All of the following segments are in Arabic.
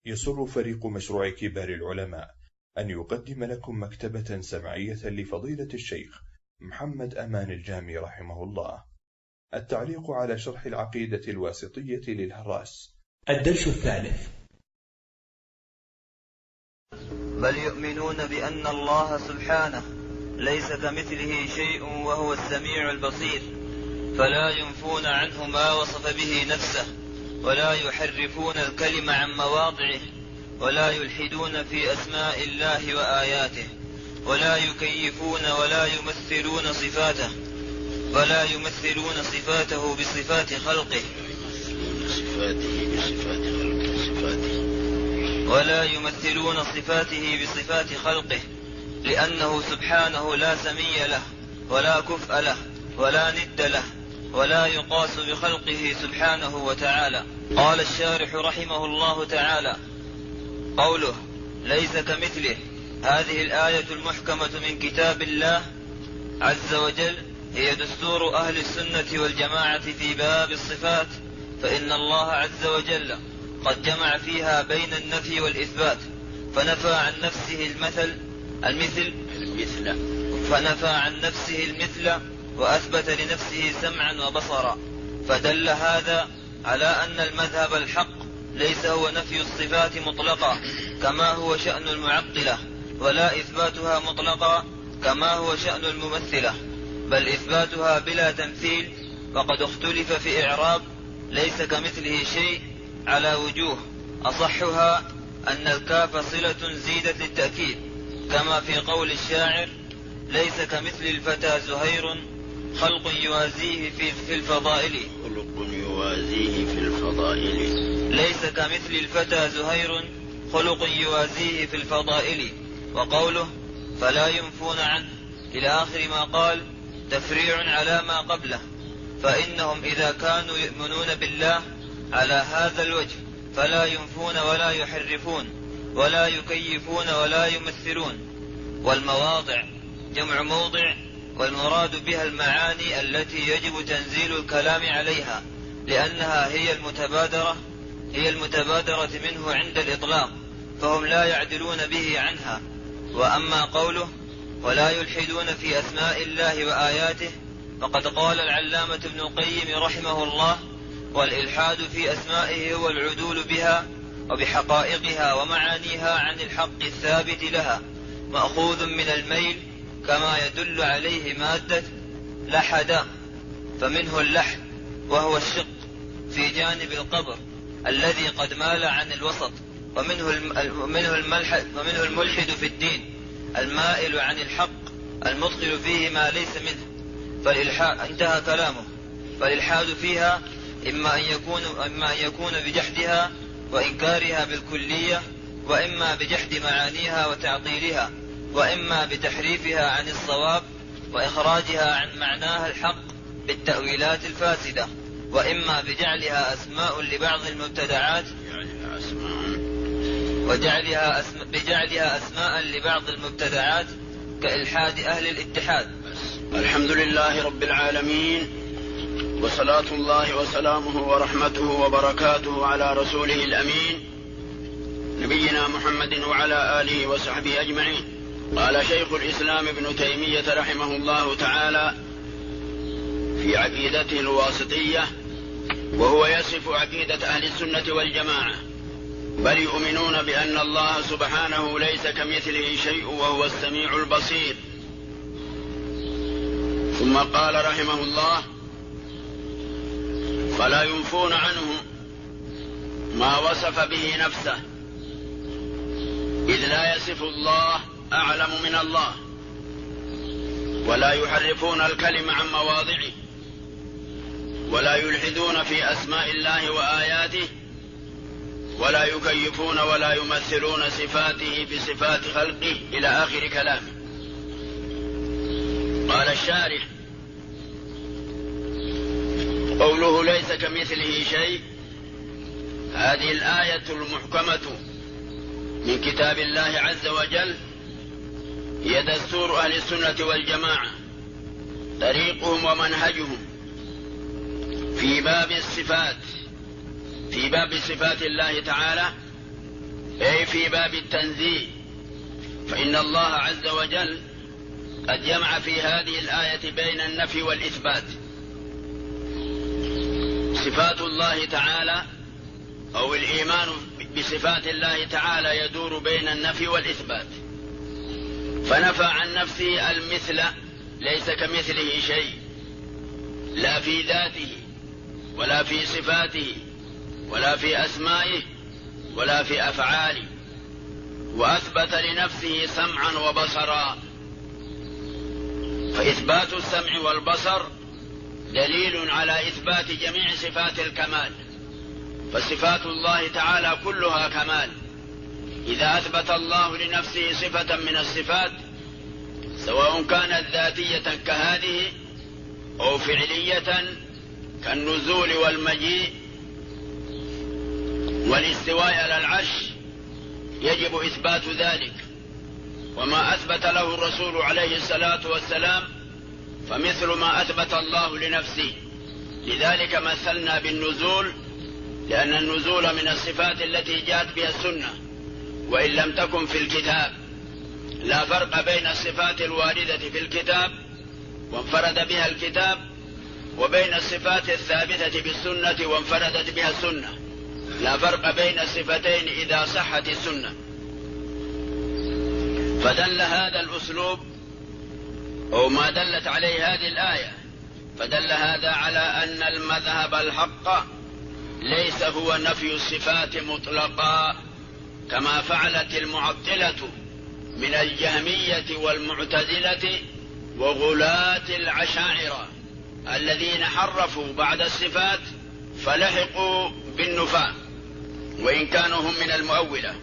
يسر فريق مشروع كبار العلماء أن يقدم لكم مكتبة سمعية لفضيلة الشيخ محمد أمان الجامي رحمه الله. التعليق على شرح العقيدة الواسطية للهراس. الدرس الثالث. بل يؤمنون بأن الله سبحانه ليس كمثله شيء وهو السميع البصير، فلا ينفون عنه ما وصف به نفسه، ولا يحرفون الكلم عن مواضعه، ولا يلحدون في أسماء الله وآياته، ولا يكيفون ولا يمثلون صفاته بصفات خلقه، لأنه سبحانه لا سمي له ولا كفء له ولا ند له، ولا يقاس بخلقه سبحانه وتعالى. قال الشارح رحمه الله تعالى: قوله ليس كمثله، هذه الآية المحكمة من كتاب الله عز وجل هي دستور أهل السنة والجماعة في باب الصفات، فإن الله عز وجل قد جمع فيها بين النفي والإثبات، فنفى عن نفسه المثل وأثبت لنفسه سمعا وبصرا، فدل هذا على أن المذهب الحق ليس هو نفي الصفات مطلقا كما هو شأن المعطلة، ولا إثباتها مطلقا كما هو شأن الممثلة، بل إثباتها بلا تمثيل. وقد اختلف في إعراب ليس كمثله شيء على وجوه، أصحها أن الكاف صلة زيدت للتأكيد، كما في قول الشاعر: ليس كمثل الفتى زهير خلق يوازيه في الفضائل. ليس كمثل الفتى زهير خلق يوازيه في الفضائل. وقوله فلا ينفون عنه إلى آخر ما قال تفريع على ما قبله، فإنهم إذا كانوا يؤمنون بالله على هذا الوجه فلا ينفون ولا يحرفون ولا يكيفون ولا يمثلون. والمواضع جمع موضع، والمراد بها المعاني التي يجب تنزيل الكلام عليها، لأنها هي المتبادرة منه عند الإطلاق، فهم لا يعدلون به عنها. وأما قوله ولا يلحدون في أسماء الله وآياته، فقد قال العلامة ابن القيم رحمه الله: والإلحاد في أسمائه هو العدول بها وبحقائقها ومعانيها عن الحق الثابت لها، مأخوذ من الميل، كما يدل عليه مادة لحد، فمنه اللحد وهو الشق في جانب القبر الذي قد مال عن الوسط، ومنه الملحد في الدين المائل عن الحق المدخل فيه ما ليس منه. انتهى كلامه. فالإلحاد فيها إما أن يكون بجحدها وإنكارها بالكلية، وإما بجحد معانيها وتعطيلها، وإما بتحريفها عن الصواب وإخراجها عن معناها الحق بالتأويلات الفاسدة، وإما بجعلها أسماء لبعض المبتدعات بجعلها أسماء لبعض المبتدعات كإلحاد أهل الاتحاد. الحمد لله رب العالمين، وصلاة الله وسلامه ورحمته وبركاته على رسوله الأمين نبينا محمد وعلى آله وصحبه أجمعين. قال شيخ الإسلام ابن تيمية رحمه الله تعالى في عقيدته الواسطية، وهو يصف عقيدة أهل السنة والجماعة: بل يؤمنون بأن الله سبحانه ليس كمثله شيء وهو السميع البصير. ثم قال رحمه الله: فلا ينفون عنه ما وصف به نفسه، إذ لا يصف الله أعلم من الله، ولا يحرفون الكلم عن مواضعه، ولا يلحدون في أسماء الله وآياته، ولا يكيفون ولا يمثلون صفاته بصفات خلقه، إلى آخر كلامه. قال الشارح: قوله ليس كمثله شيء، هذه الآية المحكمة من كتاب الله عز وجل هي دستور أهل السنة والجماعة، طريقهم ومنهجهم في باب صفات الله تعالى، في باب التنزيه، فإن الله عز وجل قد جمع في هذه الآية بين النفي والإثبات. صفات الله تعالى أو الإيمان بصفات الله تعالى يدور بين النفي والإثبات، فنفى عن نفسه المثل، ليس كمثله شيء، لا في ذاته ولا في صفاته ولا في أسمائه ولا في أفعاله، وأثبت لنفسه سمعا وبصرا، فإثبات السمع والبصر دليل على إثبات جميع صفات الكمال، فصفات الله تعالى كلها كمال. إذا أثبت الله لنفسه صفة من الصفات سواء كانت ذاتية كهذه أو فعلية كالنزول والمجيء والاستواء على العرش، يجب إثبات ذلك. وما أثبت له الرسول عليه الصلاة والسلام فمثل ما أثبت الله لنفسه. لذلك مثلنا بالنزول، لأن النزول من الصفات التي جاءت بها السنة وإن لم تكن في الكتاب. لا فرق بين الصفات الواردة في الكتاب وانفرد بها الكتاب وبين الصفات الثابتة بالسنة وانفردت بها السنة. لا فرق بين الصفتين إذا صحت السنة. فدل هذا الأسلوب أو ما دلت عليه هذه الآية، فدل هذا على أن المذهب الحق ليس هو نفي الصفات مطلقا كما فعلت المعطلة من الجهمية والمعتزلة وغلاة العشاعرة الذين حرفوا بعد الصفات فلحقوا بالنفاة وإن كانوا هم من المؤولة.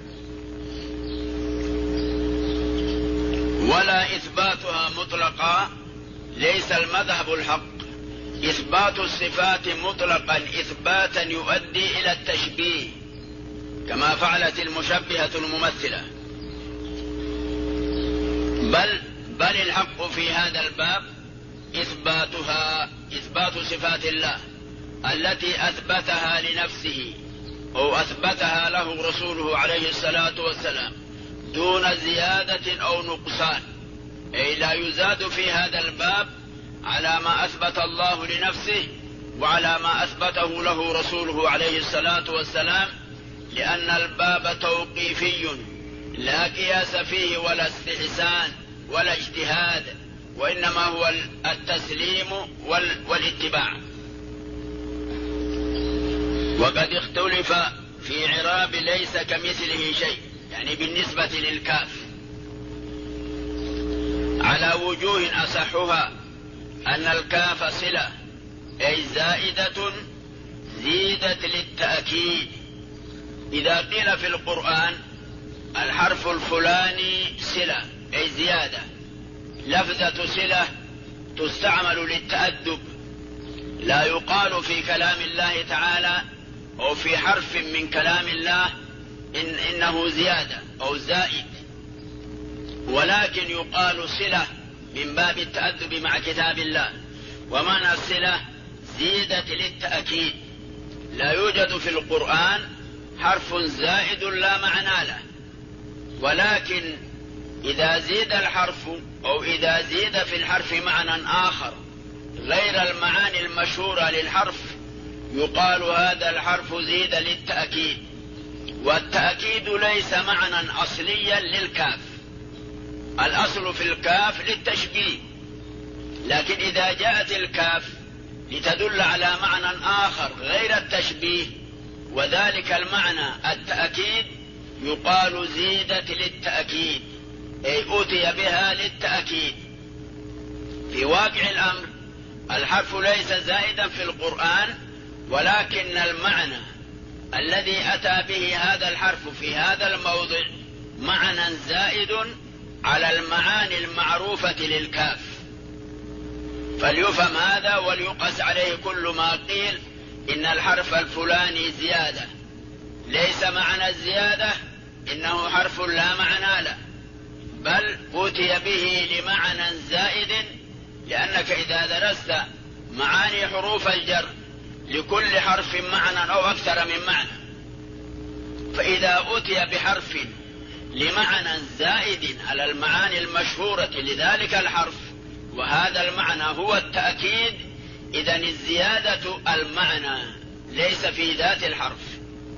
ولا إثباتها مطلقا ليس المذهب الحق. إثبات الصفات مطلقا إثباتا يؤدي إلى التشبيه كما فعلت المشبهة الممثلة، بل الحق في هذا الباب إثبات صفات الله التي أثبتها لنفسه أو أثبتها له رسوله عليه الصلاة والسلام دون زيادة أو نقصان، أي لا يزاد في هذا الباب على ما أثبت الله لنفسه وعلى ما أثبته له رسوله عليه الصلاة والسلام، لأن الباب توقيفي لا قياس فيه ولا استحسان ولا اجتهاد، وإنما هو التسليم والاتباع. وقد اختلف في إعراب ليس كمثله شيء، يعني بالنسبة للكاف، على وجوه أصحها أن الكاف صلة أي زائدة زيدت للتأكيد. إذا قيل في القرآن الحرف الفلاني صلة أي زيادة، لفظة صلة تستعمل للتأدب، لا يقال في كلام الله تعالى أو في حرف من كلام الله إنه زيادة أو زائد، ولكن يقال صلة من باب التأدب مع كتاب الله. ومعنى الصلة زيدت للتأكيد. لا يوجد في القرآن حرف زائد لا معنى له، ولكن إذا زيد الحرف أو إذا زيد في الحرف معنى آخر غير المعاني المشهورة للحرف يقال هذا الحرف زيد للتأكيد. والتأكيد ليس معنى أصليا للكاف، الأصل في الكاف للتشبيه، لكن إذا جاءت الكاف لتدل على معنى آخر غير التشبيه وذلك المعنى التأكيد يقال زيدت للتأكيد، أي أوتي بها للتأكيد. في واقع الأمر الحرف ليس زائدا في القرآن، ولكن المعنى الذي أتى به هذا الحرف في هذا الموضع معنى زائد على المعاني المعروفة للكاف، فليفهم هذا وليقس عليه كل ما قيل إن الحرف الفلاني زيادة. ليس معنى الزيادة إنه حرف لا معنى له، بل أوتي به لمعنى زائد، لأنك إذا درست معاني حروف الجر لكل حرف معنى أو أكثر من معنى، فإذا أوتي بحرف لمعنى زائد على المعاني المشهورة لذلك الحرف، وهذا المعنى هو التأكيد، إذن الزيادة المعنى ليس في ذات الحرف،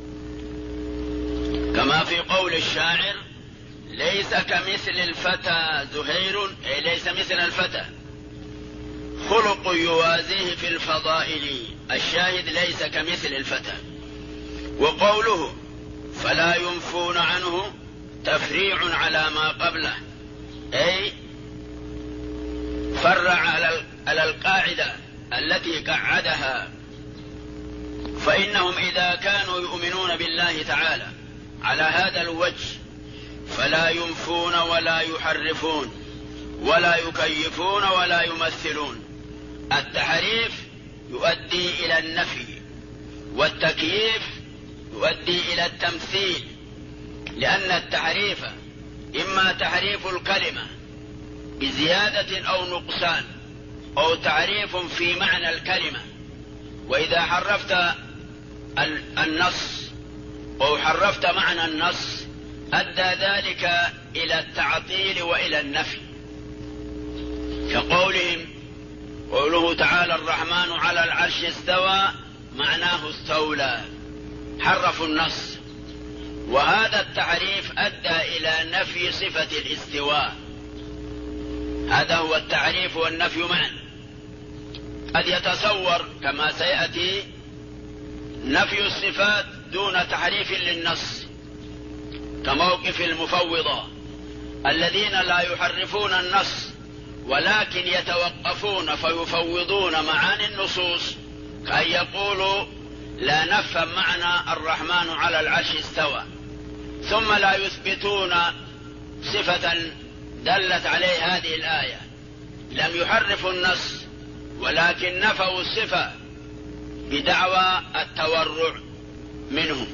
كما في قول الشاعر: ليس كمثل الفتى زهير، أي ليس مثل الفتى خلق يوازيه في الفضائل. الشاهد ليس كمثل الفتى. وقوله فلا ينفون عنه تفريع على ما قبله، أي فرع على القاعدة التي قعدها، فإنهم إذا كانوا يؤمنون بالله تعالى على هذا الوجه فلا ينفون ولا يحرفون ولا يكيفون ولا يمثلون. التحريف يؤدي إلى النفي، والتكييف يؤدي إلى التمثيل، لأن التحريف إما تحريف الكلمة بزيادة أو نقصان، أو تعريف في معنى الكلمة. وإذا حرفت النص أو حرفت معنى النص أدى ذلك إلى التعطيل وإلى النفي، قوله تعالى: الرحمن على العرش استوى، معناه استولى، حرفوا النص، وهذا التعريف أدى إلى نفي صفة الاستواء. هذا هو التعريف والنفي معا. قد يتصور كما سيأتي نفي الصفات دون تحريف للنص، كموقف المفوضة الذين لا يحرفون النص ولكن يتوقفون فيفوضون معاني النصوص، كأن يقولوا لا نفهم معنى الرحمن على العرش استوى، ثم لا يثبتون صفة دلت عليه هذه الآية. لم يحرفوا النص ولكن نفوا الصفة بدعوى التورع منهم.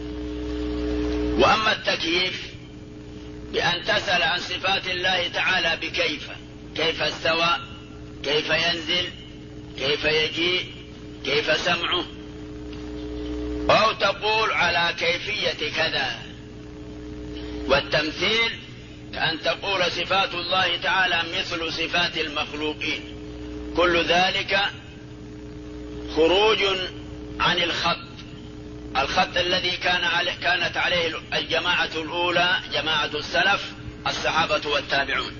وأما التكييف بأن تسأل عن صفات الله تعالى بكيف، كيف استوى، كيف ينزل، كيف يجيء، كيف سمعه، أو تقول على كيفية كذا. والتمثيل كأن تقول صفات الله تعالى مثل صفات المخلوقين. كل ذلك خروج عن الخط الذي كانت عليه الجماعة الأولى، جماعة السلف الصحابة والتابعون.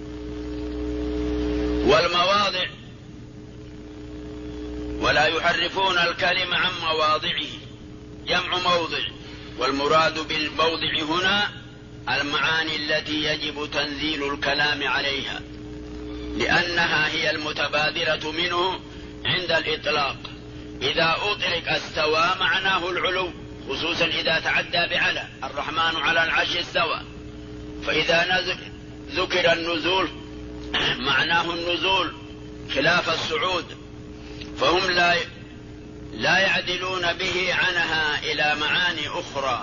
والمواضع: ولا يحرفون الكلم عن مواضعه، جمع موضع، والمراد بالموضع هنا المعاني التي يجب تنزيل الكلام عليها، لأنها هي المتبادرة منه عند الإطلاق. إذا أطلق استوى معناه العلو، خصوصا إذا تعدى بعلى، الرحمن على العرش استوى. فإذا ذكر النزول معناه النزول خلاف الصعود، فهم لا يعدلون به عنها إلى معاني أخرى.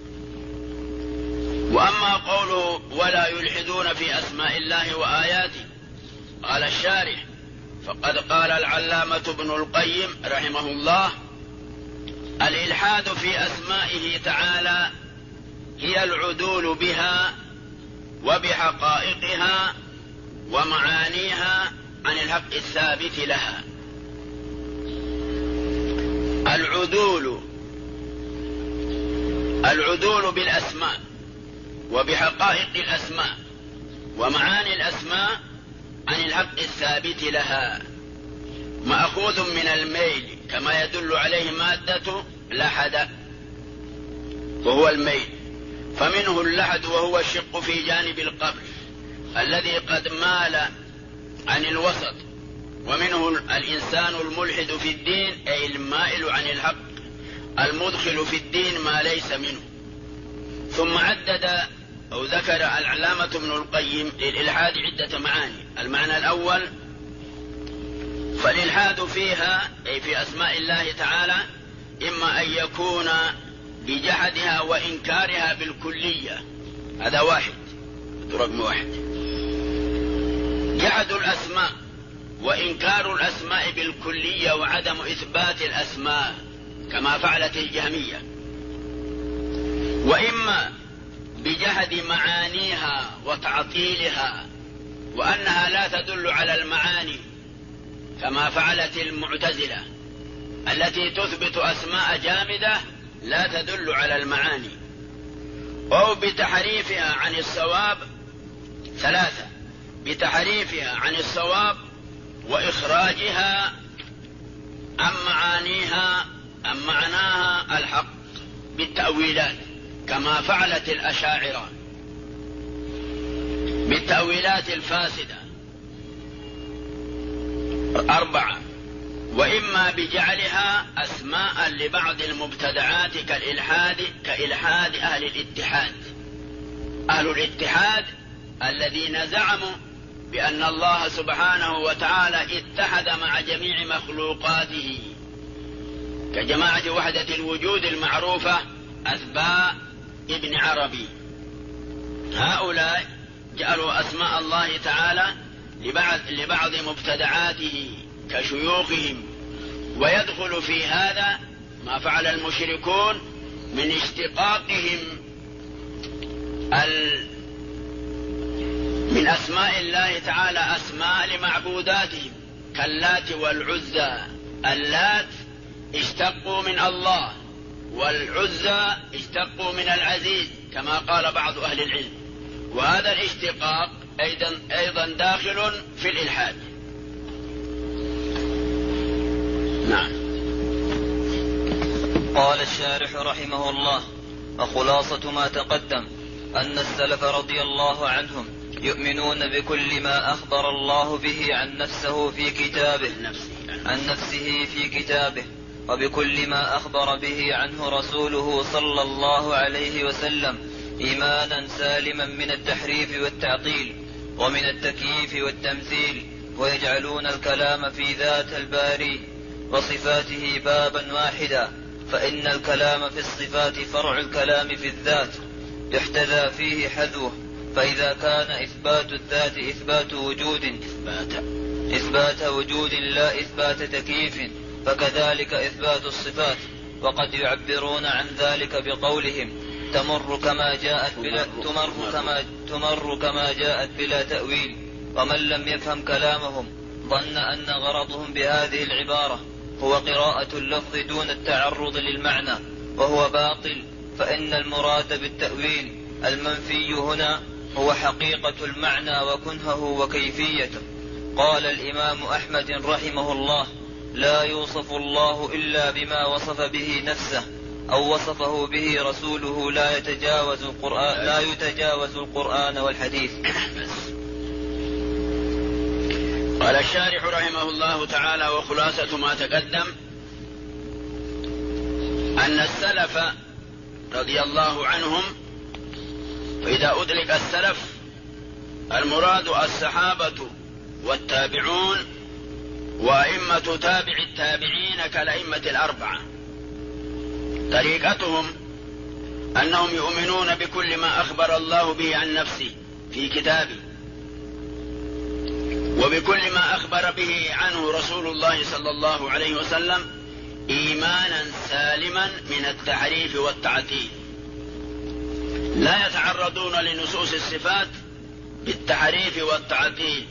وأما قوله ولا يلحدون في أسماء الله وآياته، قال الشارح: فقد قال العلامة ابن القيم رحمه الله: الإلحاد في أسمائه تعالى هي العدول بها وبحقائقها ومعانيها عن الحق الثابت لها. العدول بالأسماء وبحقائق الأسماء ومعاني الأسماء عن الحق الثابت لها مأخوذ من الميل، كما يدل عليه مادة لحد وهو الميل، فمنه اللحد وهو الشق في جانب القبر الذي قد مال عن الوسط، ومنه الإنسان الملحد في الدين، أي المائل عن الحق المدخل في الدين ما ليس منه. ثم عدد أو ذكر العلامة ابن القيم للإلحاد عدة معاني. المعنى الأول: فالإلحاد فيها أي في أسماء الله تعالى إما أن يكون بجحدها وإنكارها بالكلية، هذا واحد، رقم واحد، جحد الأسماء وإنكار الأسماء بالكلية وعدم إثبات الأسماء كما فعلت الجهمية، وإما بجهد معانيها وتعطيلها وأنها لا تدل على المعاني، كما فعلت المعتزلة التي تثبت أسماء جامدة لا تدل على المعاني، أو بتحريفها عن الصواب. ثلاثة: بتحريفها عن الصواب وإخراجها عن معناها الحق بالتأويلات، كما فعلت الأشاعرة بالتأويلات الفاسدة. 4: وإما بجعلها أسماء لبعض المبتدعات كإلحاد أهل الاتحاد. أهل الاتحاد الذين زعموا بأن الله سبحانه وتعالى اتحد مع جميع مخلوقاته، كجماعة وحدة الوجود المعروفة أتباع ابن عربي. هؤلاء جعلوا أسماء الله تعالى لبعض مبتدعاته كشيوخهم، ويدخل في هذا ما فعل المشركون من اشتقاقهم من أسماء الله تعالى أسماء لمعبوداتهم كاللات والعزى. اللات اشتقوا من الله، والعزى اشتقوا من العزيز، كما قال بعض أهل العلم، وهذا الاشتقاق أيضا داخل في الإلحاد. نعم. قال الشارح رحمه الله: وخلاصة ما تقدم أن السلف رضي الله عنهم يؤمنون بكل ما أخبر الله به عن نفسه في كتابه وبكل ما أخبر به عنه رسوله صلى الله عليه وسلم إيمانا سالما من التحريف والتعطيل ومن التكييف والتمثيل، ويجعلون الكلام في ذات الباري وصفاته بابا واحدا، فإن الكلام في الصفات فرع الكلام في الذات يحتذى فيه حذوه. فإذا كان إثبات الذات إثبات وجود لا إثبات تكييف، فكذلك إثبات الصفات. وقد يعبرون عن ذلك بقولهم تمر كما جاءت بلا تأويل. ومن لم يفهم كلامهم ظن أن غرضهم بهذه العبارة هو قراءة اللفظ دون التعرض للمعنى، وهو باطل، فإن المراد بالتأويل المنفي هنا هو حقيقة المعنى وكنهه وكيفيته. قال الإمام أحمد رحمه الله: لا يوصف الله إلا بما وصف به نفسه أو وصفه به رسوله، لا يتجاوز القرآن والحديث. قال الشارح رحمه الله تعالى: وخلاصة ما تقدم أن السلف رضي الله عنهم، فإذا أطلق السلف المراد الصحابة والتابعون وأئمة تابع التابعين كالأئمة الأربعة. طريقتهم أنهم يؤمنون بكل ما أخبر الله به عن نفسه في كتابه، وبكل ما أخبر به عنه رسول الله صلى الله عليه وسلم إيمانا سالما من التحريف والتعطيل. لا يتعرضون لنصوص الصفات بالتحريف والتعطيل،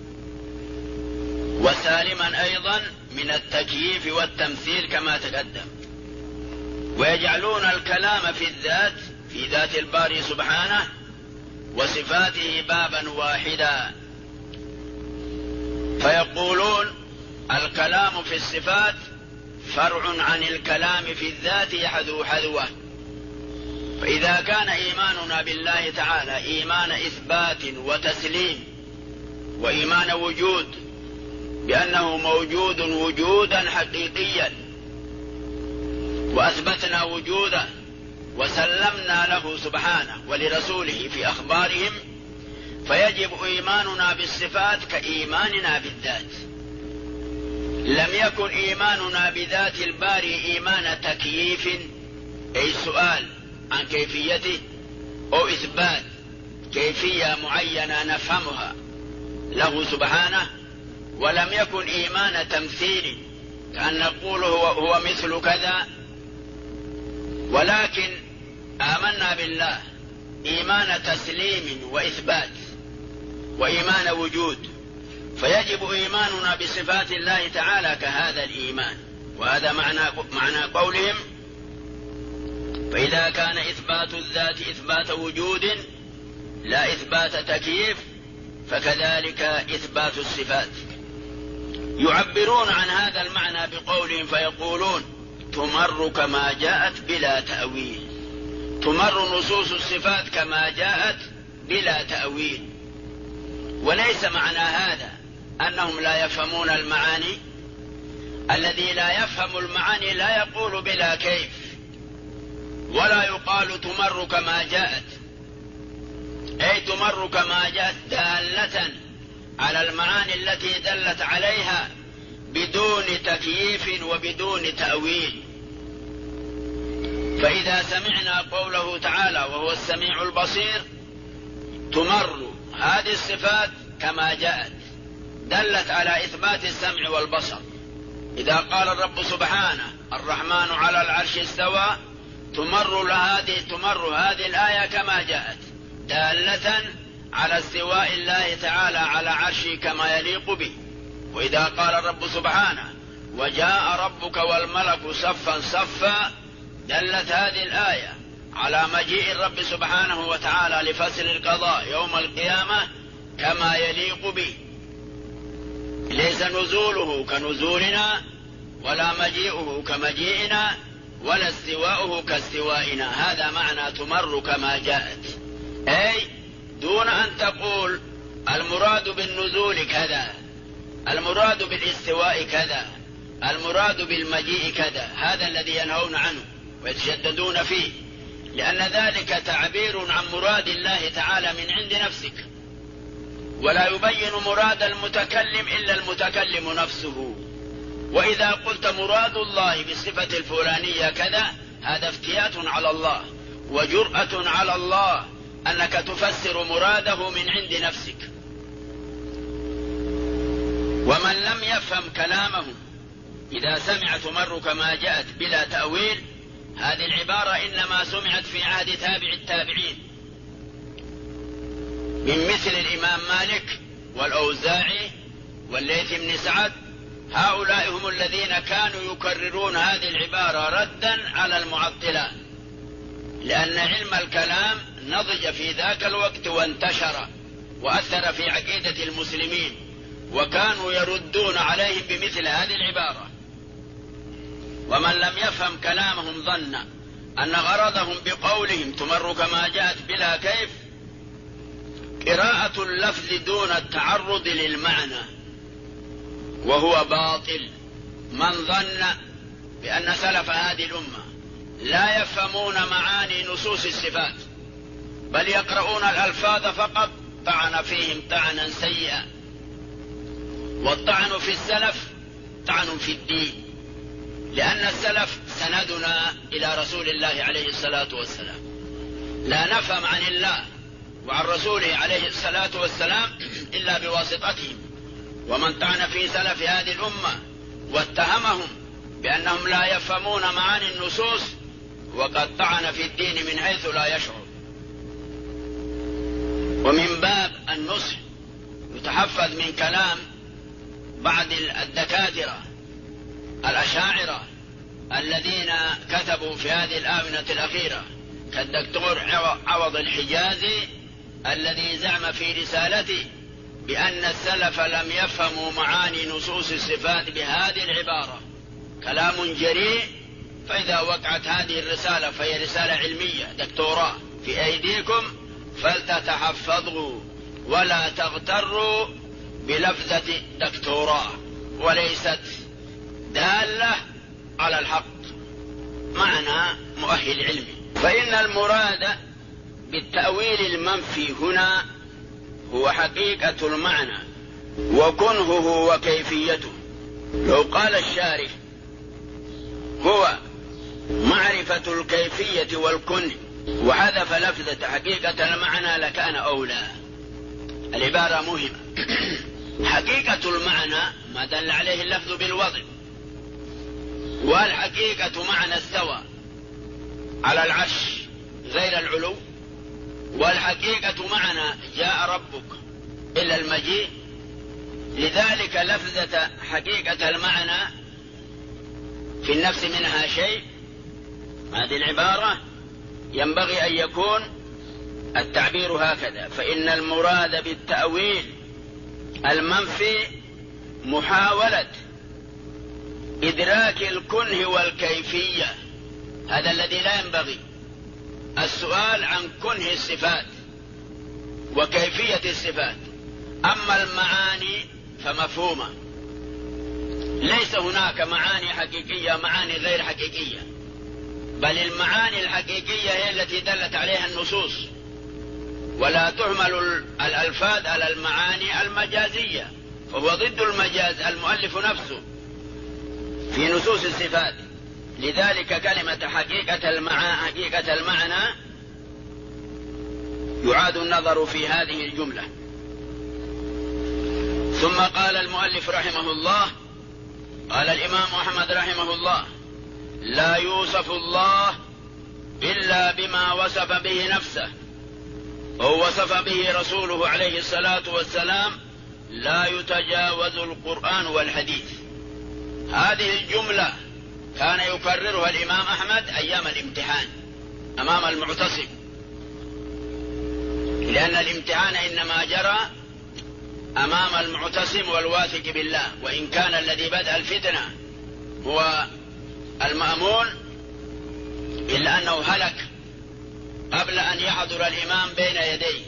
وسالما أيضا من التكييف والتمثيل كما تقدم. ويجعلون الكلام في ذات الباري سبحانه وصفاته بابا واحدا، فيقولون الكلام في الصفات فرع عن الكلام في الذات يحذو حذوه. فإذا كان إيماننا بالله تعالى إيمان إثبات وتسليم وإيمان وجود بأنه موجود وجودا حقيقيا، وأثبتنا وجوده وسلمنا له سبحانه ولرسوله في أخبارهم، فيجب إيماننا بالصفات كإيماننا بالذات. لم يكن إيماننا بذات الباري إيمان تكييف، أي سؤال عن كيفيته، أو إثبات كيفية معينة نفهمها له سبحانه، ولم يكن إيمان تمثيل كأن نقول هو مثل كذا، ولكن آمنا بالله إيمان تسليم وإثبات وإيمان وجود، فيجب إيماننا بصفات الله تعالى كهذا الإيمان. وهذا معنى قولهم: فإذا كان إثبات الذات إثبات وجود لا إثبات تكييف فكذلك إثبات الصفات. يعبرون عن هذا المعنى بقولهم فيقولون: تمر كما جاءت بلا تأويل. تمر نصوص الصفات كما جاءت بلا تأويل. وليس معنى هذا أنهم لا يفهمون المعاني. الذي لا يفهم المعاني لا يقول بلا كيف، ولا يقال تمر كما جاءت، أي تمر كما جاءت دالة على المعاني التي دلت عليها بدون تكييف وبدون تأويل. فإذا سمعنا قوله تعالى وهو السميع البصير تمر هذه الصفات كما جاءت دلت على إثبات السمع والبصر. إذا قال الرب سبحانه الرحمن على العرش استوى تمر هذه الآية كما جاءت دالة على استواء الله تعالى على عرشه كما يليق به. وإذا قال الرب سبحانه وجاء ربك والملك صفا صفا دلت هذه الآية على مجيء الرب سبحانه وتعالى لفصل القضاء يوم القيامة كما يليق به. ليس نزوله كنزولنا ولا مجيئه كمجيئنا ولا استواؤه كاستوائنا. هذا معنى تمر كما جاءت، أي دون أن تقول المراد بالنزول كذا، المراد بالاستواء كذا، المراد بالمجيء كذا. هذا الذي ينهون عنه ويتشددون فيه، لأن ذلك تعبير عن مراد الله تعالى من عند نفسك، ولا يبين مراد المتكلم إلا المتكلم نفسه. وإذا قلت مراد الله بالصفة الفلانية كذا هذا افتيات على الله وجرأة على الله أنك تفسر مراده من عند نفسك. ومن لم يفهم كلامهم إذا سمع تمر كما جاءت بلا تأويل، هذه العبارة إنما سمعت في عهد تابع التابعين من مثل الإمام مالك والأوزاعي والليث بن سعد. هؤلاء هم الذين كانوا يكررون هذه العبارة ردا على المعطلة، لأن علم الكلام نضج في ذاك الوقت وانتشر وأثر في عقيدة المسلمين، وكانوا يردون عليهم بمثل هذه العبارة. ومن لم يفهم كلامهم ظن أن غرضهم بقولهم تمر كما جاءت بلا كيف قراءة اللفظ دون التعرض للمعنى، وهو باطل. من ظن بأن سلف هذه الأمة لا يفهمون معاني نصوص الصفات بل يقرؤون الألفاظ فقط طعن فيهم طعنا سيئا. والطعن في السلف طعن في الدين، لأن السلف سندنا إلى رسول الله عليه الصلاة والسلام. لا نفهم عن الله وعن رسوله عليه الصلاة والسلام إلا بواسطتهم. ومن طعن في سلف هذه الأمة واتهمهم بأنهم لا يفهمون معاني النصوص وقد طعن في الدين من حيث لا يشعر. ومن باب النصح يتحفظ من كلام بعض الدكاترة الأشاعرة الذين كتبوا في هذه الآونة الأخيرة كالدكتور عوض الحجازي الذي زعم في رسالته بأن السلف لم يفهموا معاني نصوص الصفات بهذه العبارة. كلام جريء. فإذا وقعت هذه الرسالة فهي رسالة علمية دكتوراه في أيديكم فلتتحفظوا ولا تغتروا بلفظة دكتوراه وليست دالة على الحق معنى مؤهل علمي. فإن المراد بالتأويل المنفي هنا هو حقيقة المعنى وكنهه وكيفيته. لو قال الشارح هو معرفة الكيفية والكنه وحذف لفظة حقيقة المعنى لكان أولى. العبارة مهمة. حقيقة المعنى ما دل عليه اللفظ بالوضع، والحقيقة معنى استوى على العرش غير العلو، والحقيقة معنى جاء ربك إلا المجيء، لذلك لفظة حقيقة المعنى في النفس منها شيء. هذه العبارة ينبغي أن يكون التعبير هكذا، فإن المراد بالتأويل المنفي محاولة إدراك الكنه والكيفية، هذا الذي لا ينبغي. السؤال عن كنه الصفات وكيفية الصفات، أما المعاني فمفهومة، ليس هناك معاني حقيقية معاني غير حقيقية، بل المعاني الحقيقية هي التي دلت عليها النصوص، ولا تهمل الألفاظ على المعاني المجازية، فهو ضد المجاز المؤلف نفسه في نصوص الصفات. لذلك كلمة حقيقة المعنى يعاد النظر في هذه الجملة. ثم قال المؤلف رحمه الله، قال الإمام أحمد رحمه الله: لا يوصف الله إلا بما وصف به نفسه أو وصف به رسوله عليه الصلاة والسلام، لا يتجاوز القرآن والحديث. هذه الجملة كان يكررها الإمام أحمد أيام الامتحان أمام المعتصم، لأن الامتحان إنما جرى أمام المعتصم والواثق بالله، وإن كان الذي بدأ الفتنة هو المأمون إلا أنه هلك قبل أن يحضر الإمام بين يديه،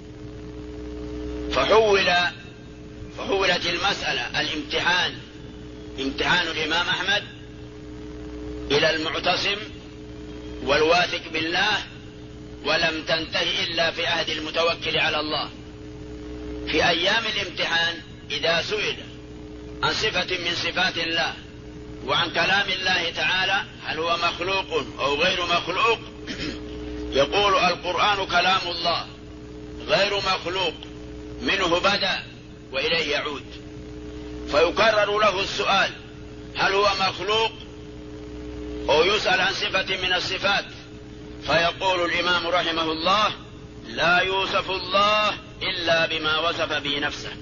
فحولت المسألة الامتحان امتحان الإمام أحمد إلى المعتصم والواثق بالله، ولم تنتهي إلا في عهد المتوكل على الله. في أيام الامتحان إذا سئل عن صفة من صفات الله وعن كلام الله تعالى هل هو مخلوق أو غير مخلوق، يقول القرآن كلام الله غير مخلوق، منه بدأ وإليه يعود. فيكرر له السؤال هل هو مخلوق، أو يسأل عن صفة من الصفات، فيقول الإمام رحمه الله: لا يوصف الله إلا بما وصف به نفسه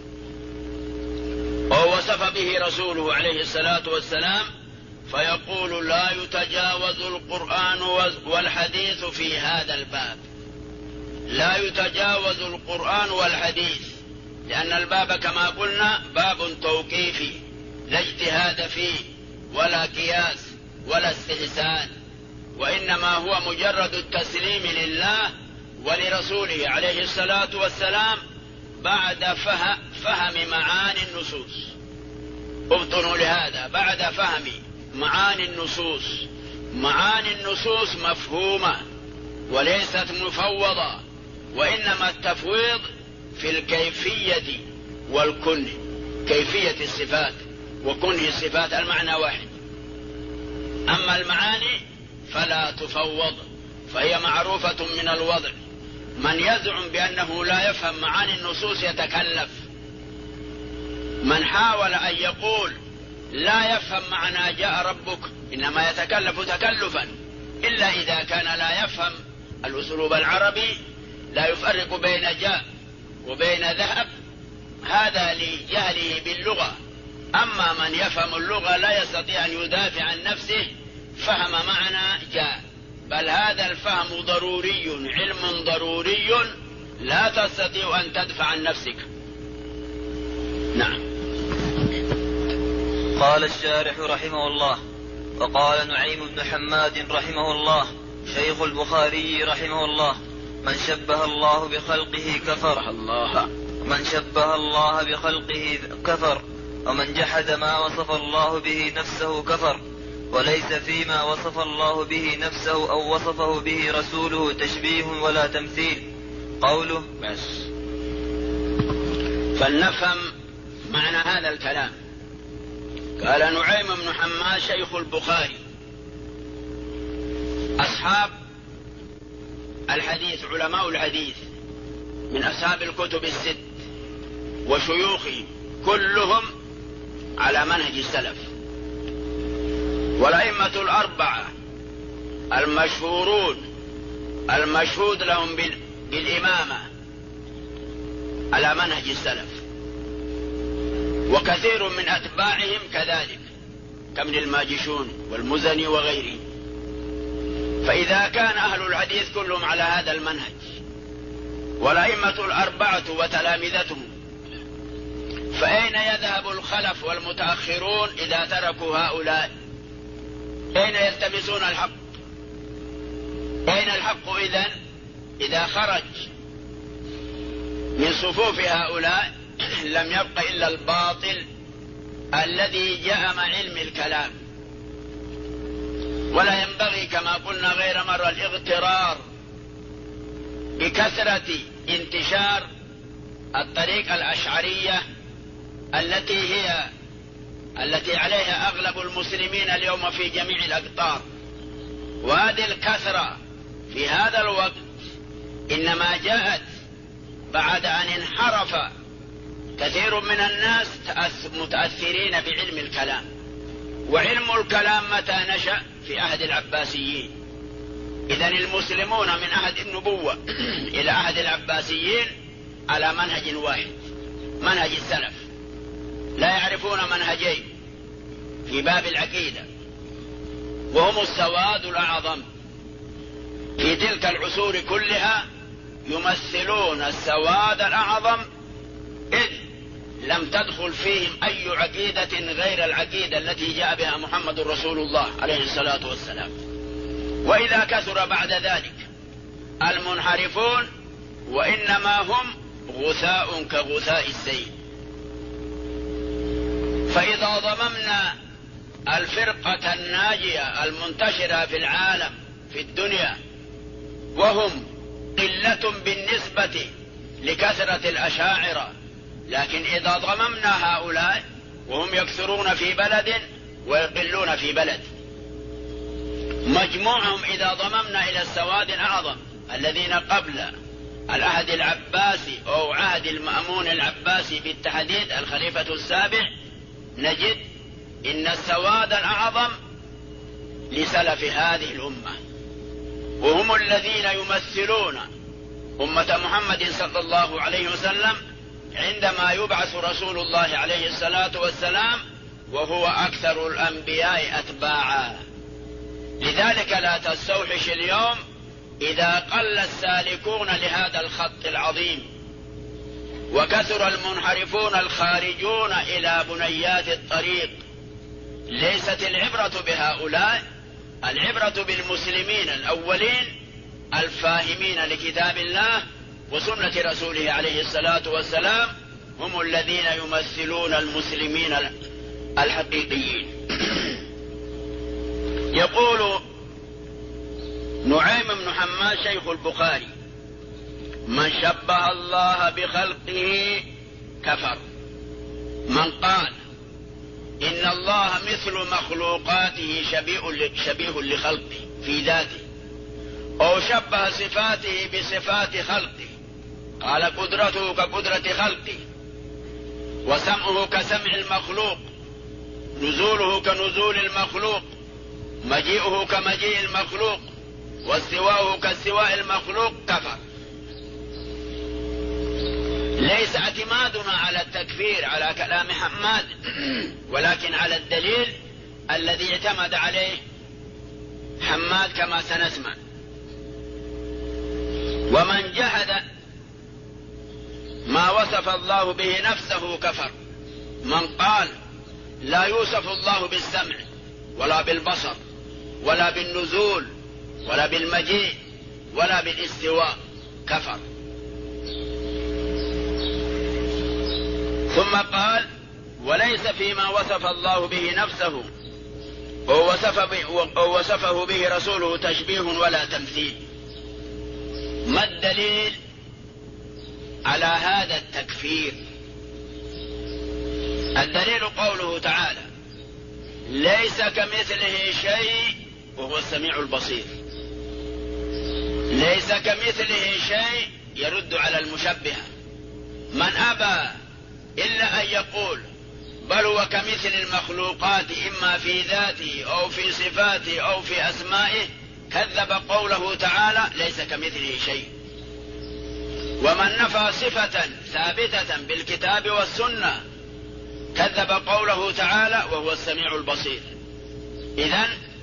أو وصف به رسوله عليه الصلاة والسلام، فيقول: لا يتجاوز القرآن والحديث في هذا الباب. لا يتجاوز القرآن والحديث، لأن الباب كما قلنا باب توقيفي، لا اجتهاد فيه ولا قياس ولا استحسان، وإنما هو مجرد التسليم لله ولرسوله عليه الصلاة والسلام بعد فهم معاني النصوص. ابطنوا لهذا: بعد فهم معاني النصوص. معاني النصوص مفهومة وليست مفوضة، وإنما التفويض في الكيفية والكنه، كيفية الصفات وكنه الصفات المعنى واحد. أما المعاني فلا تفوض، فهي معروفة من الوضع. من يزعم بأنه لا يفهم معاني النصوص يتكلف. من حاول أن يقول لا يفهم معنى جاء ربك إنما يتكلف تكلفا، إلا إذا كان لا يفهم الأسلوب العربي، لا يفرق بين جاء وبين ذهب، هذا لجهله باللغة. أما من يفهم اللغة لا يستطيع أن يدافع عن نفسه فهم معنى جاء، بل هذا الفهم ضروري، علم ضروري لا تستطيع أن تدفع عن نفسك. نعم. قال الشارح رحمه الله: وقال نعيم بن حماد رحمه الله شيخ البخاري رحمه الله: من شبه الله بخلقه كفر. من شبه الله بخلقه كفر، ومن جحد ما وصف الله به نفسه كفر، وليس فيما وصف الله به نفسه أو وصفه به رسوله تشبيه ولا تمثيل. قوله بس. فلنفهم معنى هذا الكلام. قال نعيم بن حماد شيخ البخاري، أصحاب الحديث علماء الحديث من أصحاب الكتب الست وشيوخهم كلهم على منهج السلف، والأئمة الأربعة المشهورون المشهود لهم الإمامة على منهج السلف، وكثير من أتباعهم كذلك كابن الماجشون والمزني وغيرهم. فإذا كان أهل الحديث كلهم على هذا المنهج والأئمة الأربعة وتلامذتهم، فأين يذهب الخلف والمتأخرون إذا تركوا هؤلاء؟ أين يلتمسون الحق؟ أين الحق إذا خرج من صفوف هؤلاء؟ لم يبق إلا الباطل الذي جاء مع علم الكلام. ولا ينبغي كما قلنا غير مرة الاغترار بكثرة انتشار الطريقة الأشعرية التي عليها أغلب المسلمين اليوم في جميع الأقطار. وهذه الكثرة في هذا الوقت إنما جاءت بعد أن انحرف كثير من الناس متأثرين بعلم الكلام. وعلم الكلام متى نشأ؟ في عهد العباسيين. إذن المسلمون من عهد النبوة إلى عهد العباسيين على منهج واحد، منهج السلف، لا يعرفون منهجين في باب العقيدة، وهم السواد الأعظم في تلك العصور كلها، يمثلون السواد الأعظم، إذ لم تدخل فيهم أي عقيدة غير العقيدة التي جاء بها محمد رسول الله عليه الصلاة والسلام. وإذا كثر بعد ذلك المنحرفون وإنما هم غثاء كغثاء السيل. فإذا ضممنا الفرقة الناجية المنتشرة في العالم في الدنيا، وهم قلة بالنسبة لكثرة الأشاعرة، لكن إذا ضممنا هؤلاء وهم يكثرون في بلد ويقلون في بلد، مجموعهم إذا ضممنا إلى السواد الأعظم الذين قبل العهد العباسي أو عهد المأمون العباسي بالتحديد الخليفة السابع، نجد إن السواد الأعظم لسلف هذه الأمة، وهم الذين يمثلون أمة محمد صلى الله عليه وسلم عندما يبعث رسول الله عليه الصلاة والسلام وهو أكثر الأنبياء أتباعا. لذلك لا تستوحش اليوم إذا قل السالكون لهذا الخط العظيم وكثر المنحرفون الخارجون إلى بنيات الطريق. ليست العبرة بهؤلاء، العبرة بالمسلمين الأولين الفاهمين لكتاب الله وسنة رسوله عليه الصلاة والسلام، هم الذين يمثلون المسلمين الحقيقيين. يقول نعيم بن حماد شيخ البخاري: من شبه الله بخلقه كفر. من قال إن الله مثل مخلوقاته شبيه لخلقه في ذاته، أو شبه صفاته بصفات خلقه، قال قدرته كقدرة خلقه، وسمعه كسمع المخلوق، نزوله كنزول المخلوق، مجيئه كمجيء المخلوق، واستواءه كاستواء المخلوق، كفر. ليس اعتمادنا على التكفير على كلام حماد، ولكن على الدليل الذي اعتمد عليه حماد كما سنسمع. ومن جحد ما وصف الله به نفسه كفر. من قال لا يوصف الله بالسمع ولا بالبصر ولا بالنزول ولا بالمجيء ولا بالاستواء، كفر. ثم قال وليس فيما وصف الله به نفسه ووصفه به رسوله تشبيه ولا تمثيل. ما الدليل على هذا التكفير؟ الدليل قوله تعالى: ليس كمثله شيء وهو السميع البصير. ليس كمثله شيء يرد على المشبهة. من أبى إلا أن يقول بل هو كمثل المخلوقات إما في ذاته أو في صفاته أو في أسمائه كذب قوله تعالى: ليس كمثله شيء. ومن نفى صفة ثابتة بالكتاب والسنة كذب قوله تعالى وهو السميع البصير. إذن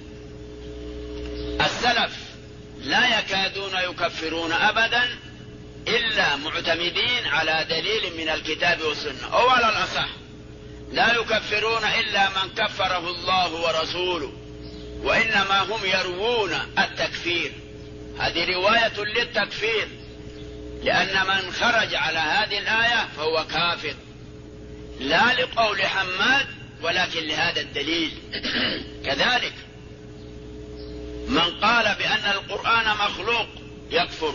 السلف لا يكادون يكفرون أبدا إلا معتمدين على دليل من الكتاب والسنة، أو على الأصح لا يكفرون إلا من كفره الله ورسوله، وإنما هم يروون التكفير. هذه رواية للتكفير، لأن من خرج على هذه الآية فهو كافر، لا لقول حماد ولكن لهذا الدليل. كذلك من قال بأن القرآن مخلوق يكفر.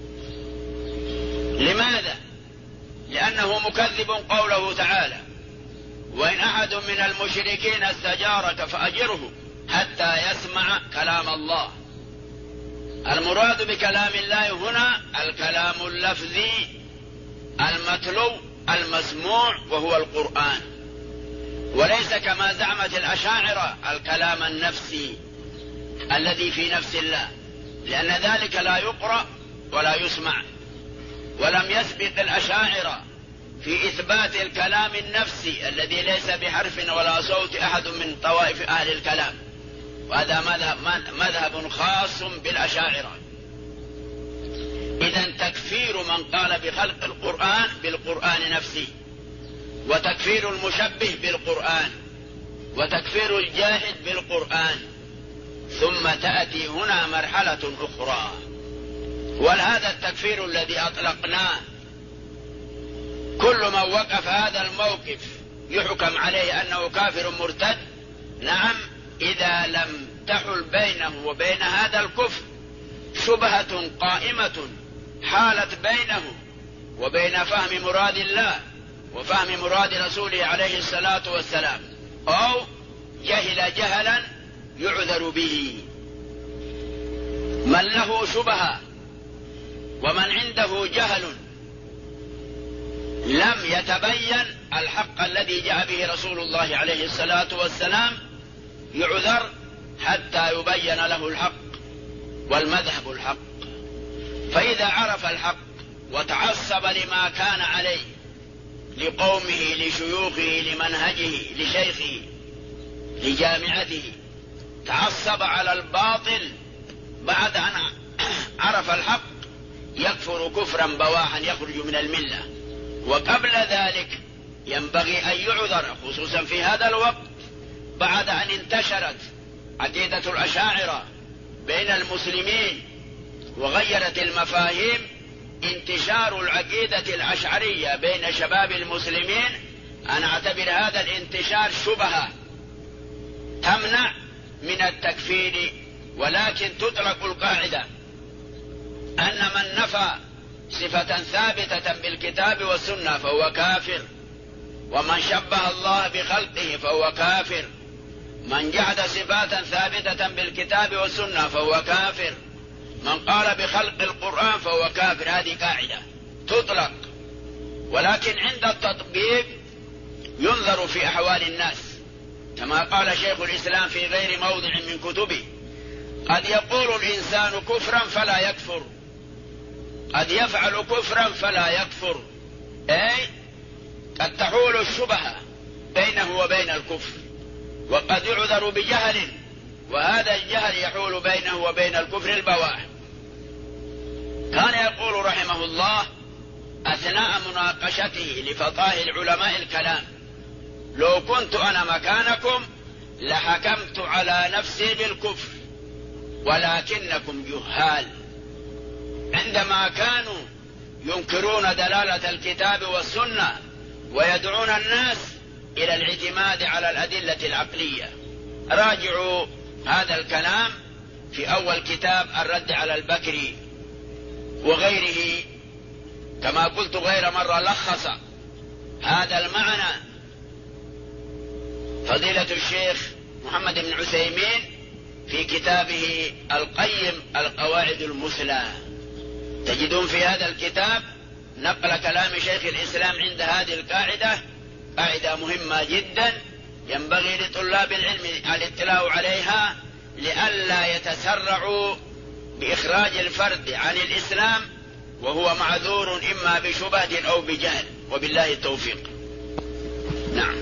لماذا؟ لأنه مكذب قوله تعالى: وإن أحد من المشركين استجارك فأجره حتى يسمع كلام الله. المراد بكلام الله هنا الكلام اللفظي المتلو المسموع وهو القرآن، وليس كما زعمت الأشاعرة الكلام النفسي الذي في نفس الله، لأن ذلك لا يقرأ ولا يسمع. ولم يسبق الأشاعرة في إثبات الكلام النفسي الذي ليس بحرف ولا صوت أحد من طوائف أهل الكلام، وهذا مذهب خاص بالأشاعرة. إذن تكفير من قال بخلق القرآن بالقرآن نفسه، وتكفير المشبه بالقرآن، وتكفير الجاحد بالقرآن. ثم تأتي هنا مرحلة أخرى، وهذا التكفير الذي أطلقناه كل من وقف هذا الموقف يحكم عليه أنه كافر مرتد. نعم، إذا لم تحل بينه وبين هذا الكفر شبهة قائمة حالت بينه وبين فهم مراد الله وفهم مراد رسوله عليه الصلاة والسلام، أو جهل جهلا يعذر به. من له شبهة ومن عنده جهل لم يتبين الحق الذي جاء به رسول الله عليه الصلاة والسلام يعذر حتى يبين له الحق والمذهب الحق. فإذا عرف الحق وتعصب لما كان عليه، لقومه، لشيوخه، لمنهجه، لشيخه، لجامعته، تعصب على الباطل بعد أن عرف الحق يكفر كفرا بواحا يخرج من الملة. وقبل ذلك ينبغي أن يعذر، خصوصا في هذا الوقت بعد أن انتشرت عقيدة الأشاعرة بين المسلمين وغيرت المفاهيم. انتشار العقيدة الأشعرية بين شباب المسلمين أنا أعتبر هذا الانتشار شبهة تمنع من التكفير، ولكن تطلق القاعدة أن من نفى صفة ثابتة بالكتاب والسنة فهو كافر، ومن شبه الله بخلقه فهو كافر، من جحد صفات ثابتة بالكتاب والسنة فهو كافر، من قال بخلق القرآن فهو كافر. هذه قاعدة تطلق، ولكن عند التطبيق ينظر في أحوال الناس، كما قال شيخ الإسلام في غير موضع من كتبه: قد يقول الإنسان كفرا فلا يكفر، قد يفعل كفرا فلا يكفر، أي قد تحول الشبهة بينه وبين الكفر، وقد يعذر بجهل، وهذا الجهل يحول بينه وبين الكفر البواح. كان يقول رحمه الله أثناء مناقشته لفضائل العلماء الكلام: لو كنت أنا مكانكم لحكمت على نفسي بالكفر ولكنكم جهال. عندما كانوا ينكرون دلالة الكتاب والسنة ويدعون الناس إلى الاعتماد على الأدلة العقلية. راجعوا هذا الكلام في أول كتاب الرد على البكري وغيره، كما قلت غير مرة لخص هذا المعنى فضيلة الشيخ محمد بن عثيمين في كتابه القيم القواعد المثلى. تجدون في هذا الكتاب نقل كلام شيخ الإسلام عند هذه القاعدة، قاعدة مهمة جدا ينبغي لطلاب العلم الاطلاع عليها لئلا يتسرعوا بإخراج الفرد عن الإسلام وهو معذور إما بشبهة أو بجهل، وبالله التوفيق. نعم.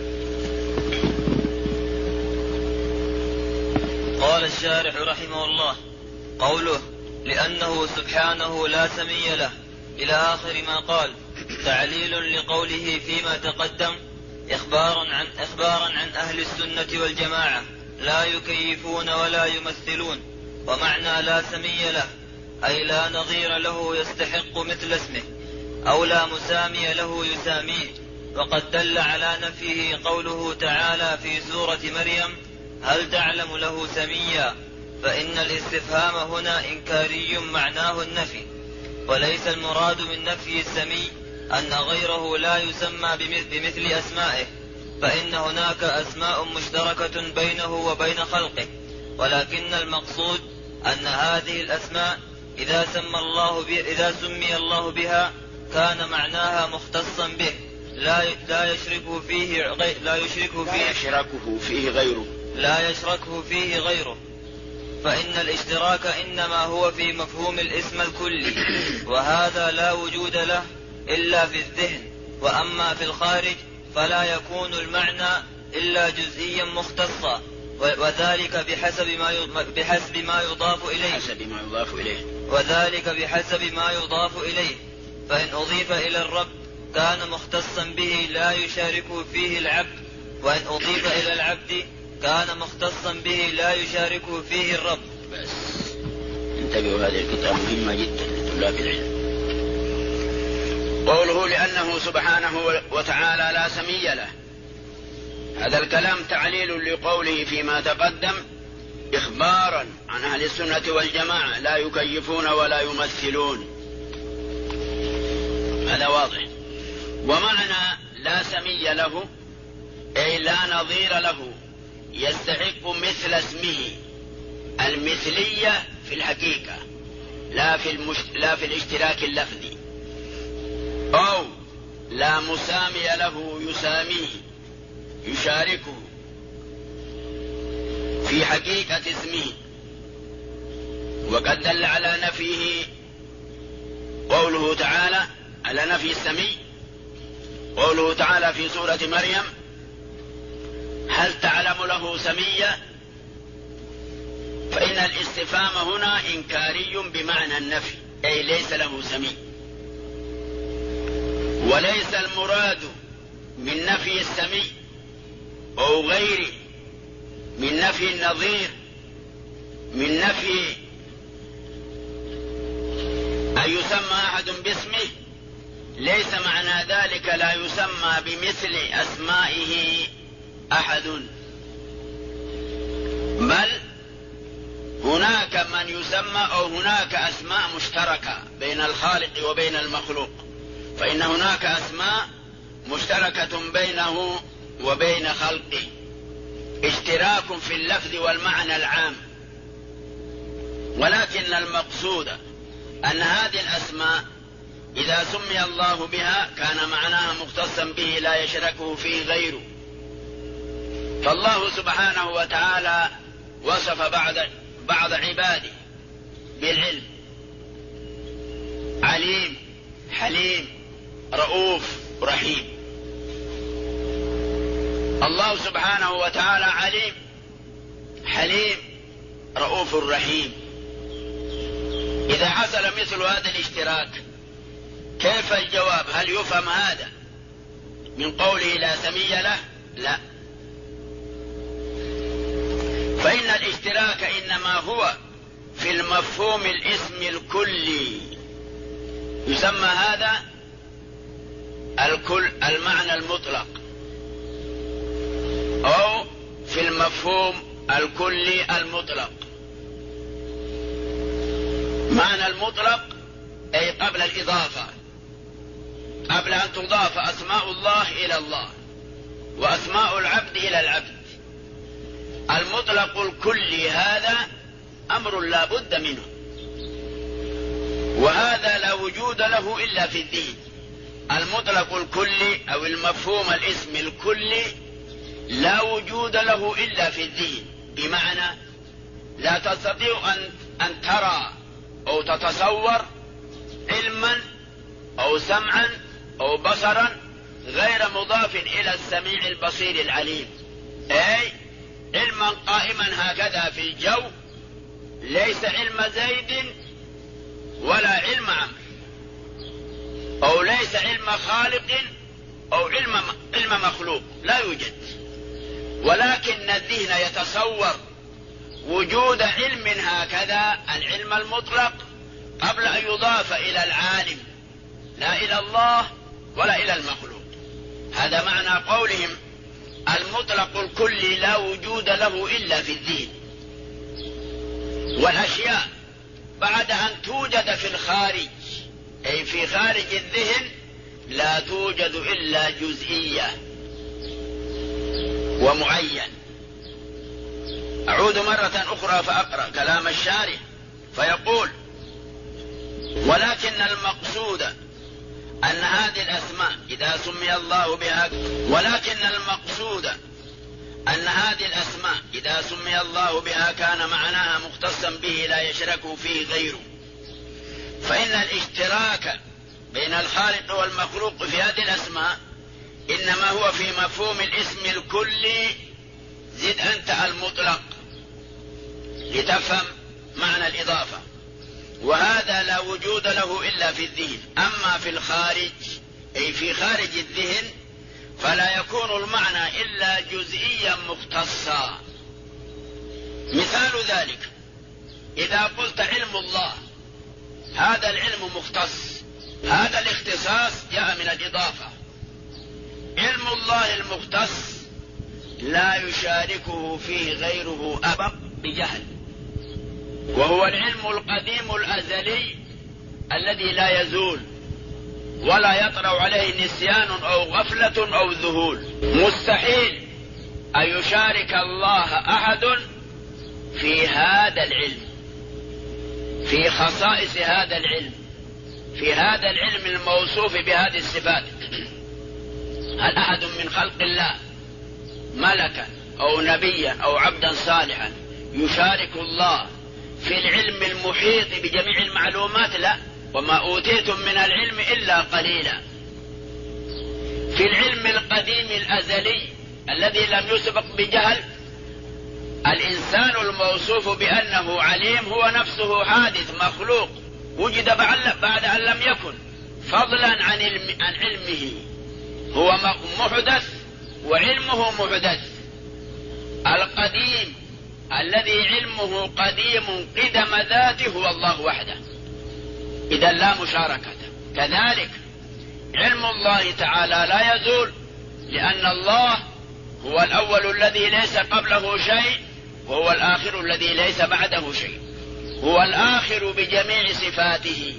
قال الشارح رحمه الله: قوله لأنه سبحانه لا سمي له إلى آخر ما قال تعليل لقوله فيما تقدم إخبارا عن أهل السنة والجماعة لا يكيفون ولا يمثلون. ومعنى لا سمي له أي لا نظير له يستحق مثل اسمه، أو لا مسامي له يساميه. وقد دل على نفيه قوله تعالى في سورة مريم: هل تعلم له سميا؟ فإن الاستفهام هنا إنكاري معناه النفي، وليس المراد من نفي السمي أن غيره لا يسمى بمثل أسمائه، فإن هناك أسماء مشتركة بينه وبين خلقه، ولكن المقصود أن هذه الأسماء إذا سمي الله بها كان معناها مختصا به، لا يشركه فيه غيره. فإن الاشتراك إنما هو في مفهوم الاسم الكلي، وهذا لا وجود له إلا في الذهن، وأما في الخارج فلا يكون المعنى إلا جزئيا مختصا، وذلك بحسب ما يضاف إليه. فإن أضيف إلى الرب كان مختصا به لا يشاركه فيه العبد، وإن أضيف إلى العبد كان مختصا به لا يشاركه فيه الرب. بس انتبهوا، هذه الكتاب مهمة جدا لطلاب العلم. قوله لأنه سبحانه وتعالى لا سمي له، هذا الكلام تعليل لقوله فيما تقدم إخبارا عن أهل السنة والجماعة لا يكيفون ولا يمثلون، هذا واضح. ومعنى لا سمي له أي لا نظير له يستحق مثل اسمه، المثلية في الحقيقة لا في الاشتراك اللفظي، أو لا مسامي له يساميه يشاركه في حقيقة اسمه. وقد دل على نفيه قوله تعالى على نفي السمي، قوله تعالى في سورة مريم: هل تعلم له سميا؟ فإن الاستفهام هنا إنكاري بمعنى النفي، أي ليس له سمي. وليس المراد من نفي السمي أو غيره من نفي النظير، من نفي أن يسمى أحد باسمه، ليس معنى ذلك لا يسمى بمثل أسمائه أحد، بل هناك من يسمى أو هناك أسماء مشتركة بين الخالق وبين المخلوق، فإن هناك أسماء مشتركة بينه وبين خلقه، اشتراك في اللفظ والمعنى العام. ولكن المقصود أن هذه الأسماء إذا سمي الله بها كان معناها مختصا به لا يشركه فيه غيره. فالله سبحانه وتعالى وصف بعض عباده بالعلم: عليم، حليم، رؤوف، رحيم. الله سبحانه وتعالى عليم، حليم، رؤوف، رحيم. إذا حصل مثل هذا الاشتراك كيف الجواب؟ هل يفهم هذا من قوله لا سمي له؟ لا، فإن الاشتراك إنما هو في المفهوم الاسم الكلي، يسمى هذا الكل المعنى المطلق، أو في المفهوم الكلي المطلق. معنى المطلق أي قبل الإضافة، قبل أن تضاف أسماء الله إلى الله وأسماء العبد إلى العبد. المطلق الكلي هذا أمر لا بد منه، وهذا لا وجود له إلا في الذهن. المطلق الكلي أو المفهوم الاسم الكلي لا وجود له إلا في الذهن، بمعنى لا تستطيع أن ترى أو تتصور علما أو سمعا أو بصرا غير مضاف إلى السميع البصير العليم، أي علما قائما هكذا في الجو، ليس علم زيد ولا علم عمرو، أو ليس علم خالق أو علم مخلوق، لا يوجد، ولكن الذهن يتصور وجود علم هكذا، العلم المطلق، قبل أن يضاف إلى العالم، لا إلى الله ولا إلى المخلوق. هذا معنى قولهم المطلق الكلي لا وجود له إلا في الذهن. والأشياء بعد أن توجد في الخارج، أي في خارج الذهن، لا توجد إلا جزئية ومعين. أعود مرة أخرى فأقرأ كلام الشارح فيقول: ولكن المقصود أن هذه الأسماء إذا سمي الله بها، كان معناها مختصا به لا يشرك فيه غيره، فإن الاشتراك بين الخالق والمخلوق في هذه الأسماء إنما هو في مفهوم الاسم الكلي، زد أنت المطلق لتفهم معنى الإضافة، وهذا لا وجود له إلا في الذهن. أما في الخارج، أي في خارج الذهن، فلا يكون المعنى إلا جزئيا مختصا. مثال ذلك إذا قلت علم الله، هذا العلم مختص، هذا الاختصاص جاء من الإضافة. علم الله المختص لا يشاركه فيه غيره أبدا بجهل، وهو العلم القديم الأزلي الذي لا يزول ولا يطرأ عليه نسيان أو غفلة أو ذهول. مستحيل أن يشارك الله أحد في هذا العلم، في خصائص هذا العلم، في هذا العلم الموصوف بهذه الصفات. هل أحد من خلق الله ملكا أو نبيا أو عبدا صالحا يشارك الله في العلم المحيط بجميع المعلومات؟ لا، وما أوتيتم من العلم إلا قليلا. في العلم القديم الأزلي الذي لم يسبق بجهل، الإنسان الموصوف بأنه عليم هو نفسه حادث مخلوق وجد بعد أن لم يكن، فضلا عن علمه، هو محدث وعلمه محدث. القديم الذي علمه قديم قدم ذاته هو الله وحده، إذا لا مشاركة. كذلك علم الله تعالى لا يزول، لأن الله هو الأول الذي ليس قبله شيء، وهو الآخر الذي ليس بعده شيء، هو الآخر بجميع صفاته،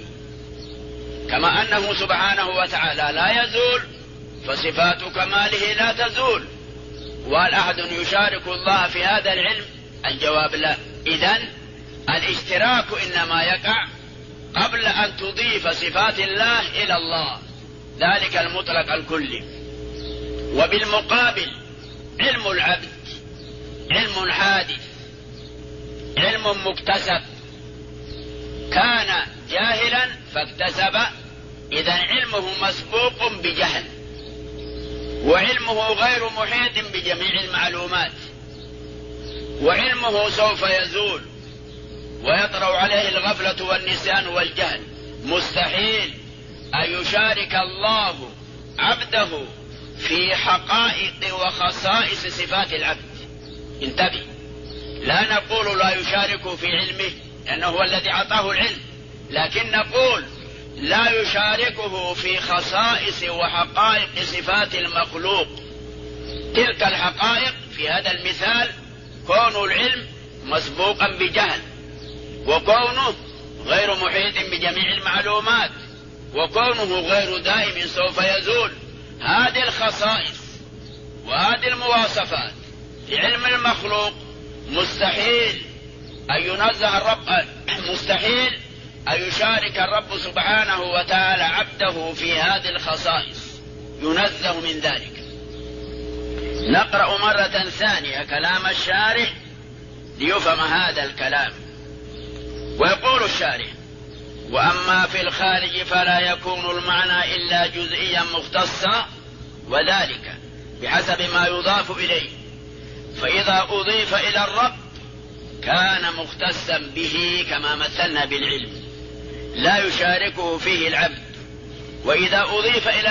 كما أنه سبحانه وتعالى لا يزول، فصفات كماله لا تزول. وهل أحد يشارك الله في هذا العلم؟ الجواب لا. إذن الاشتراك إنما يقع قبل أن تضيف صفات الله إلى الله، ذلك المطلق الكلي. وبالمقابل علم العبد علم حادث، علم مكتسب، كان جاهلا فاكتسب، إذن علمه مسبوق بجهل، وعلمه غير محيط بجميع المعلومات، وعلمه سوف يزول ويطرأ عليه الغفلة والنسيان والجهل. مستحيل أن يشارك الله عبده في حقائق وخصائص صفات العبد. انتبه، لا نقول لا يشارك في علمه لأنه هو الذي أعطاه العلم، لكن نقول لا يشاركه في خصائص وحقائق صفات المخلوق. تلك الحقائق في هذا المثال كون العلم مسبوقا بجهل، وكونه غير محيط بجميع المعلومات، وكونه غير دائم سوف يزول. هذه الخصائص وهذه المواصفات لعلم المخلوق مستحيل أن ينزه الرب، مستحيل أن يشارك الرب سبحانه وتعالى عبده في هذه الخصائص، ينزه من ذلك. نقرأ مرة ثانية كلام الشارح ليفهم هذا الكلام. ويقول الشارح: وأما في الخارج فلا يكون المعنى إلا جزئيا مختصا، وذلك بحسب ما يضاف إليه، فإذا أضيف إلى الرب كان مختصا به كما مثلنا بالعلم لا يشاركه فيه العبد، وإذا أضيف إلى